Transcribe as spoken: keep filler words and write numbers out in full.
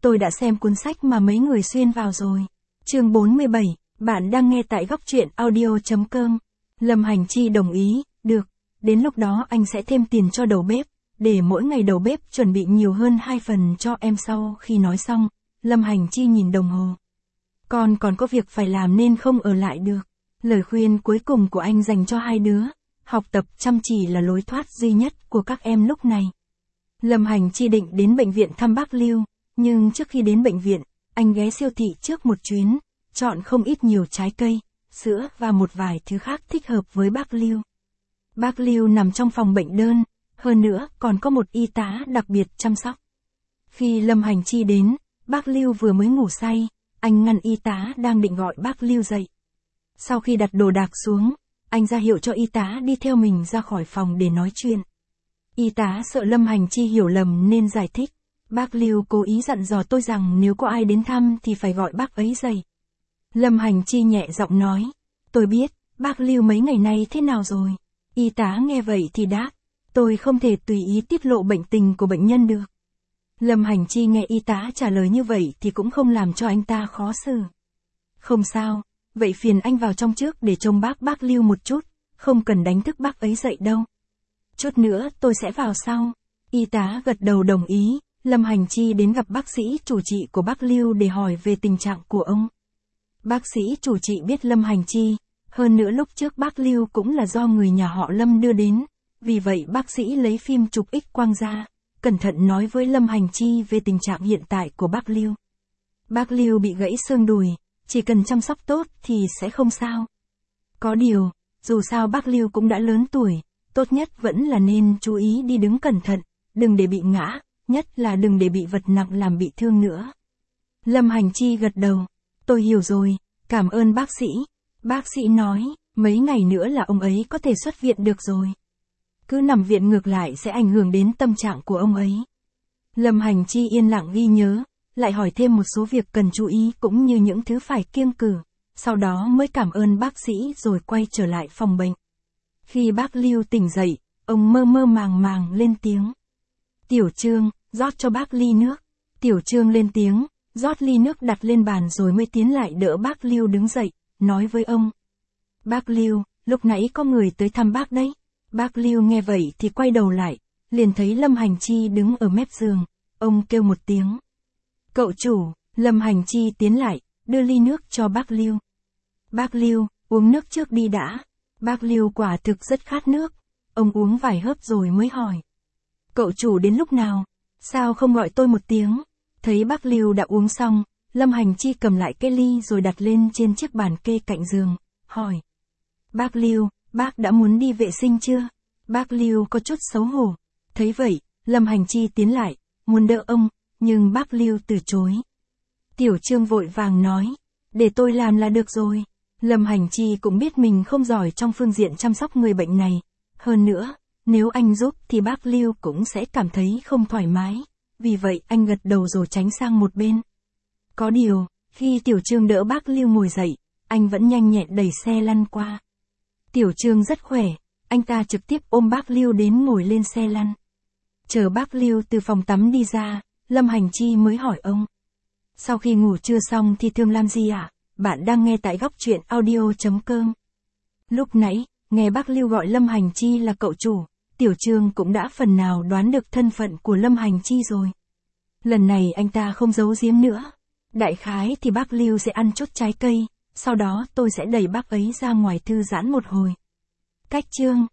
tôi đã xem cuốn sách mà mấy người xuyên vào rồi. Chương bốn mươi bảy, bạn đang nghe tại góc truyện audio chấm com. Lâm Hành Chi đồng ý, được, đến lúc đó anh sẽ thêm tiền cho đầu bếp, để mỗi ngày đầu bếp chuẩn bị nhiều hơn hai phần cho em. Sau khi nói xong, Lâm Hành Chi nhìn đồng hồ. Con còn có việc phải làm nên không ở lại được. Lời khuyên cuối cùng của anh dành cho hai đứa, học tập chăm chỉ là lối thoát duy nhất của các em lúc này. Lâm Hành Chi định đến bệnh viện thăm bác Lưu, nhưng trước khi đến bệnh viện, anh ghé siêu thị trước một chuyến, chọn không ít nhiều trái cây, sữa và một vài thứ khác thích hợp với bác Lưu. Bác Lưu nằm trong phòng bệnh đơn, hơn nữa còn có một y tá đặc biệt chăm sóc. Khi Lâm Hành Chi đến, bác Lưu vừa mới ngủ say, anh ngăn y tá đang định gọi bác Lưu dậy. Sau khi đặt đồ đạc xuống, anh ra hiệu cho y tá đi theo mình ra khỏi phòng để nói chuyện. Y tá sợ Lâm Hành Chi hiểu lầm nên giải thích. Bác Lưu cố ý dặn dò tôi rằng nếu có ai đến thăm thì phải gọi bác ấy dậy. Lâm Hành Chi nhẹ giọng nói. Tôi biết, bác Lưu mấy ngày nay thế nào rồi. Y tá nghe vậy thì đáp. Tôi không thể tùy ý tiết lộ bệnh tình của bệnh nhân được. Lâm Hành Chi nghe y tá trả lời như vậy thì cũng không làm cho anh ta khó xử. Không sao, vậy phiền anh vào trong trước để trông bác bác Lưu một chút, không cần đánh thức bác ấy dậy đâu. Chút nữa tôi sẽ vào sau. Y tá gật đầu đồng ý. Lâm Hành Chi đến gặp bác sĩ chủ trị của bác Lưu để hỏi về tình trạng của ông. Bác sĩ chủ trị biết Lâm Hành Chi, hơn nữa lúc trước bác Lưu cũng là do người nhà họ Lâm đưa đến, vì vậy bác sĩ lấy phim chụp X quang ra, cẩn thận nói với Lâm Hành Chi về tình trạng hiện tại của bác Lưu. Bác Lưu bị gãy xương đùi, chỉ cần chăm sóc tốt thì sẽ không sao. Có điều, dù sao bác Lưu cũng đã lớn tuổi, tốt nhất vẫn là nên chú ý đi đứng cẩn thận, đừng để bị ngã. Nhất là đừng để bị vật nặng làm bị thương nữa. Lâm Hành Chi gật đầu. Tôi hiểu rồi, cảm ơn bác sĩ. Bác sĩ nói, mấy ngày nữa là ông ấy có thể xuất viện được rồi. Cứ nằm viện ngược lại sẽ ảnh hưởng đến tâm trạng của ông ấy. Lâm Hành Chi yên lặng ghi nhớ, lại hỏi thêm một số việc cần chú ý cũng như những thứ phải kiêng cử. Sau đó mới cảm ơn bác sĩ rồi quay trở lại phòng bệnh. Khi bác Lưu tỉnh dậy, ông mơ mơ màng màng lên tiếng. Tiểu Trương, rót cho bác ly nước. Tiểu Trương lên tiếng, rót ly nước đặt lên bàn rồi mới tiến lại đỡ bác Lưu đứng dậy, nói với ông. Bác Lưu, lúc nãy có người tới thăm bác đấy. Bác Lưu nghe vậy thì quay đầu lại, liền thấy Lâm Hành Chi đứng ở mép giường. Ông kêu một tiếng. Cậu chủ. Lâm Hành Chi tiến lại, đưa ly nước cho bác Lưu. Bác Lưu, uống nước trước đi đã. Bác Lưu quả thực rất khát nước. Ông uống vài hớp rồi mới hỏi. Cậu chủ đến lúc nào? Sao không gọi tôi một tiếng? Thấy bác Lưu đã uống xong, Lâm Hành Chi cầm lại cái ly rồi đặt lên trên chiếc bàn kê cạnh giường, hỏi. Bác Lưu, bác đã muốn đi vệ sinh chưa? Bác Lưu có chút xấu hổ. Thấy vậy, Lâm Hành Chi tiến lại, muốn đỡ ông, nhưng bác Lưu từ chối. Tiểu Trương vội vàng nói, để tôi làm là được rồi. Lâm Hành Chi cũng biết mình không giỏi trong phương diện chăm sóc người bệnh này. Hơn nữa, nếu anh giúp thì bác Lưu cũng sẽ cảm thấy không thoải mái, vì vậy anh gật đầu rồi tránh sang một bên. Có điều, khi Tiểu Trương đỡ bác Lưu ngồi dậy, anh vẫn nhanh nhẹn đẩy xe lăn qua. Tiểu Trương rất khỏe, anh ta trực tiếp ôm bác Lưu đến ngồi lên xe lăn. Chờ bác Lưu từ phòng tắm đi ra, Lâm Hành Chi mới hỏi ông. Sau khi ngủ trưa xong thì thường làm gì ạ? Bạn đang nghe tại góc truyện audio chấm com. Lúc nãy, nghe bác Lưu gọi Lâm Hành Chi là cậu chủ. Tiểu Trương cũng đã phần nào đoán được thân phận của Lâm Hành Chi rồi. Lần này anh ta không giấu giếm nữa. Đại khái thì bác Lưu sẽ ăn chút trái cây, sau đó tôi sẽ đẩy bác ấy ra ngoài thư giãn một hồi. Cách chương